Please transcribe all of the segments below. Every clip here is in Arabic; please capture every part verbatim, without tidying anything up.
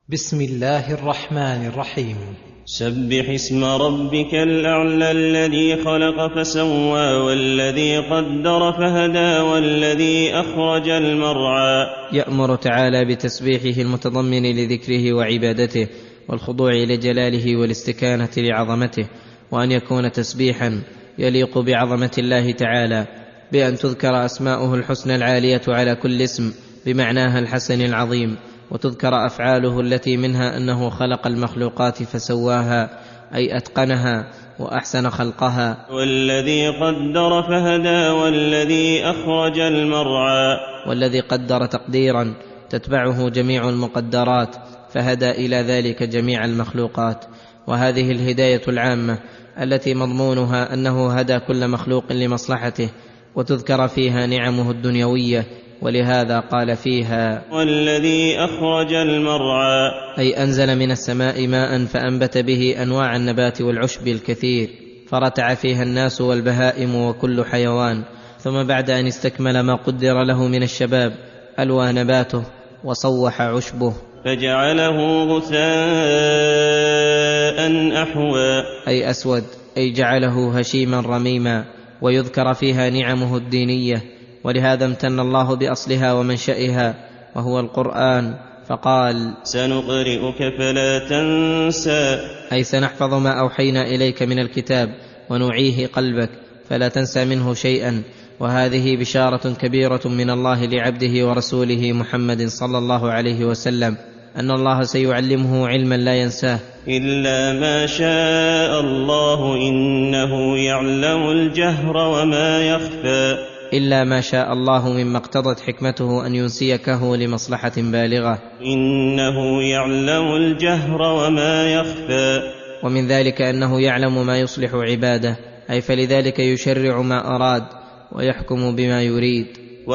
بسم الله الرحمن الرحيم. سبح اسم ربك الأعلى الذي خلق فسوى والذي قدر فهدى والذي أخرج المرعى. يأمر تعالى بتسبيحه المتضمن لذكره وعبادته والخضوع لجلاله والاستكانة لعظمته، وأن يكون تسبيحا يليق بعظمة الله تعالى، بأن تذكر أسماؤه الحسنى العالية على كل اسم بمعناها الحسن العظيم، وتذكر أفعاله التي منها أنه خلق المخلوقات فسواها، أي أتقنها وأحسن خلقها. والذي قدر فهدى والذي أخرج المرعى. والذي قدر تقديرا تتبعه جميع المقدرات، فهدى إلى ذلك جميع المخلوقات. وهذه الهداية العامة التي مضمونها أنه هدى كل مخلوق لمصلحته، وتذكر فيها نعمه الدنيوية، ولهذا قال فيها: والذي أخرج المرعى، أي أنزل من السماء ماء فأنبت به أنواع النبات والعشب الكثير، فرتع فيها الناس والبهائم وكل حيوان. ثم بعد أن استكمل ما قدر له من الشباب ألوى نباته وصوح عشبه، فجعله غثاء أحوى، أي أسود، أي جعله هشيما رميما. ويذكر فيها نعمه الدينية، ولهذا امتن الله بأصلها ومنشئها وهو القرآن، فقال: سنقرئك فلا تنسى، أي سنحفظ ما أوحينا إليك من الكتاب ونعيه قلبك فلا تنسى منه شيئا. وهذه بشارة كبيرة من الله لعبده ورسوله محمد صلى الله عليه وسلم، أن الله سيعلمه علما لا ينساه. إلا ما شاء الله إنه يعلم الجهر وما يخفى. إلا ما شاء الله مما اقتضت حكمته أن ينسيكه لمصلحة بالغة. إنه يعلم الجهر وما يخفى. ومن ذلك أنه يعلم ما يصلح عباده، أي فلذلك يشرع ما أراد ويحكم بما يريد.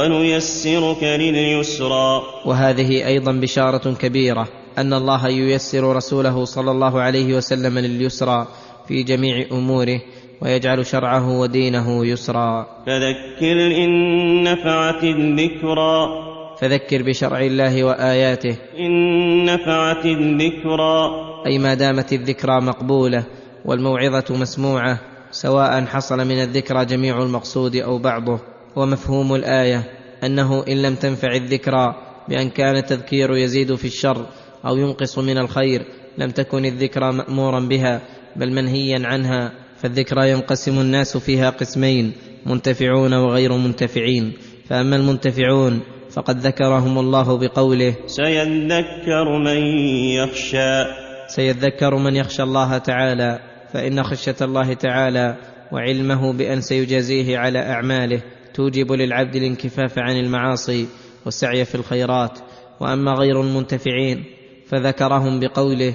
ونيسرك لليسرى. وهذه أيضا بشارة كبيرة، أن الله ييسر رسوله صلى الله عليه وسلم لليسرى في جميع أموره، ويجعل شرعه ودينه يسرا. فذكر إن نفعت الذكرى. فذكر بشرع الله وآياته إن نفعت الذكرى، أي ما دامت الذكرى مقبولة والموعظة مسموعة، سواء حصل من الذكرى جميع المقصود أو بعضه. ومفهوم الآية أنه إن لم تنفع الذكرى بأن كان التذكير يزيد في الشر أو ينقص من الخير لم تكن الذكرى مأمورا بها بل منهيا عنها. فالذكرى ينقسم الناس فيها قسمين: منتفعون وغير منتفعين. فأما المنتفعون فقد ذكرهم الله بقوله: سيذكر من يخشى. سيذكر من يخشى الله تعالى، فإن خشية الله تعالى وعلمه بأن سيجازيه على أعماله توجب للعبد الانكفاف عن المعاصي والسعي في الخيرات. وأما غير المنتفعين فذكرهم بقوله: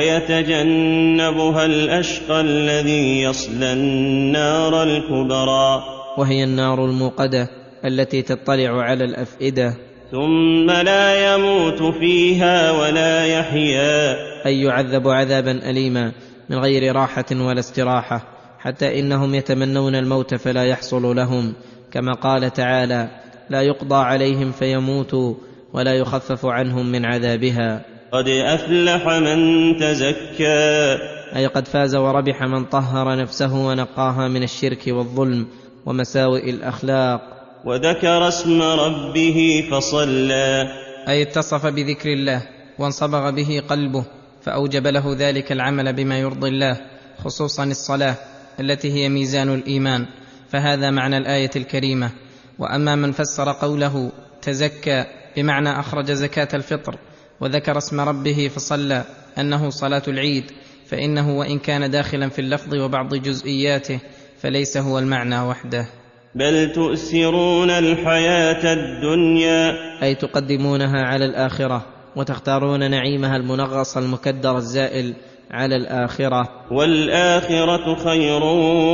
ويتجنبها الأشقى الذي يصلى النار الكبرى، وهي النار الموقدة التي تطلع على الأفئدة، ثم لا يموت فيها ولا يحيا، أي يعذب عذابا أليما من غير راحة ولا استراحة، حتى إنهم يتمنون الموت فلا يحصل لهم، كما قال تعالى: لا يقضى عليهم فيموتوا ولا يخفف عنهم من عذابها. قد أفلح من تزكى، أي قد فاز وربح من طهر نفسه ونقاها من الشرك والظلم ومساوئ الأخلاق. وذكر اسم ربه فصلى، أي اتصف بذكر الله وانصبغ به قلبه، فأوجب له ذلك العمل بما يرضي الله، خصوصا الصلاة التي هي ميزان الإيمان. فهذا معنى الآية الكريمة. وأما من فسر قوله تزكى بمعنى أخرج زكاة الفطر وذكر اسم ربه فصلى أنه صلاة العيد، فإنه وإن كان داخلا في اللفظ وبعض جزئياته فليس هو المعنى وحده. بل تؤثرون الحياة الدنيا، أي تقدمونها على الآخرة، وتختارون نعيمها المنغص المكدر الزائل على الآخرة. والآخرة خير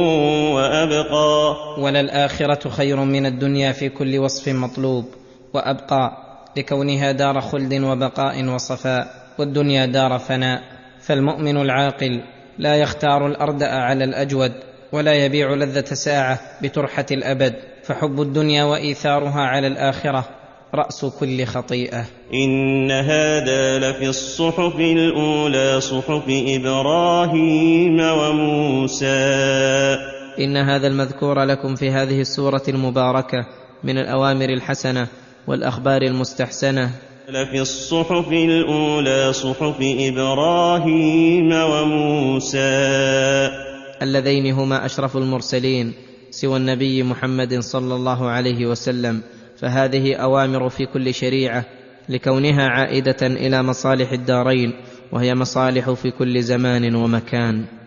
وأبقى، وللآخرة خير من الدنيا في كل وصف مطلوب، وأبقى لكونها دار خلد وبقاء وصفاء، والدنيا دار فناء. فالمؤمن العاقل لا يختار الأردأ على الأجود، ولا يبيع لذة ساعة بترحة الأبد، فحب الدنيا وإيثارها على الآخرة رأس كل خطيئة. إن هذا لفي الصحف الأولى صحف إبراهيم وموسى. إن هذا المذكور لكم في هذه السورة المباركة من الأوامر الحسنة والأخبار المستحسنة لفي الصحف الأولى صحف إبراهيم وموسى اللذين هما أشرف المرسلين سوى النبي محمد صلى الله عليه وسلم، فهذه أوامر في كل شريعة لكونها عائدة إلى مصالح الدارين، وهي مصالح في كل زمان ومكان.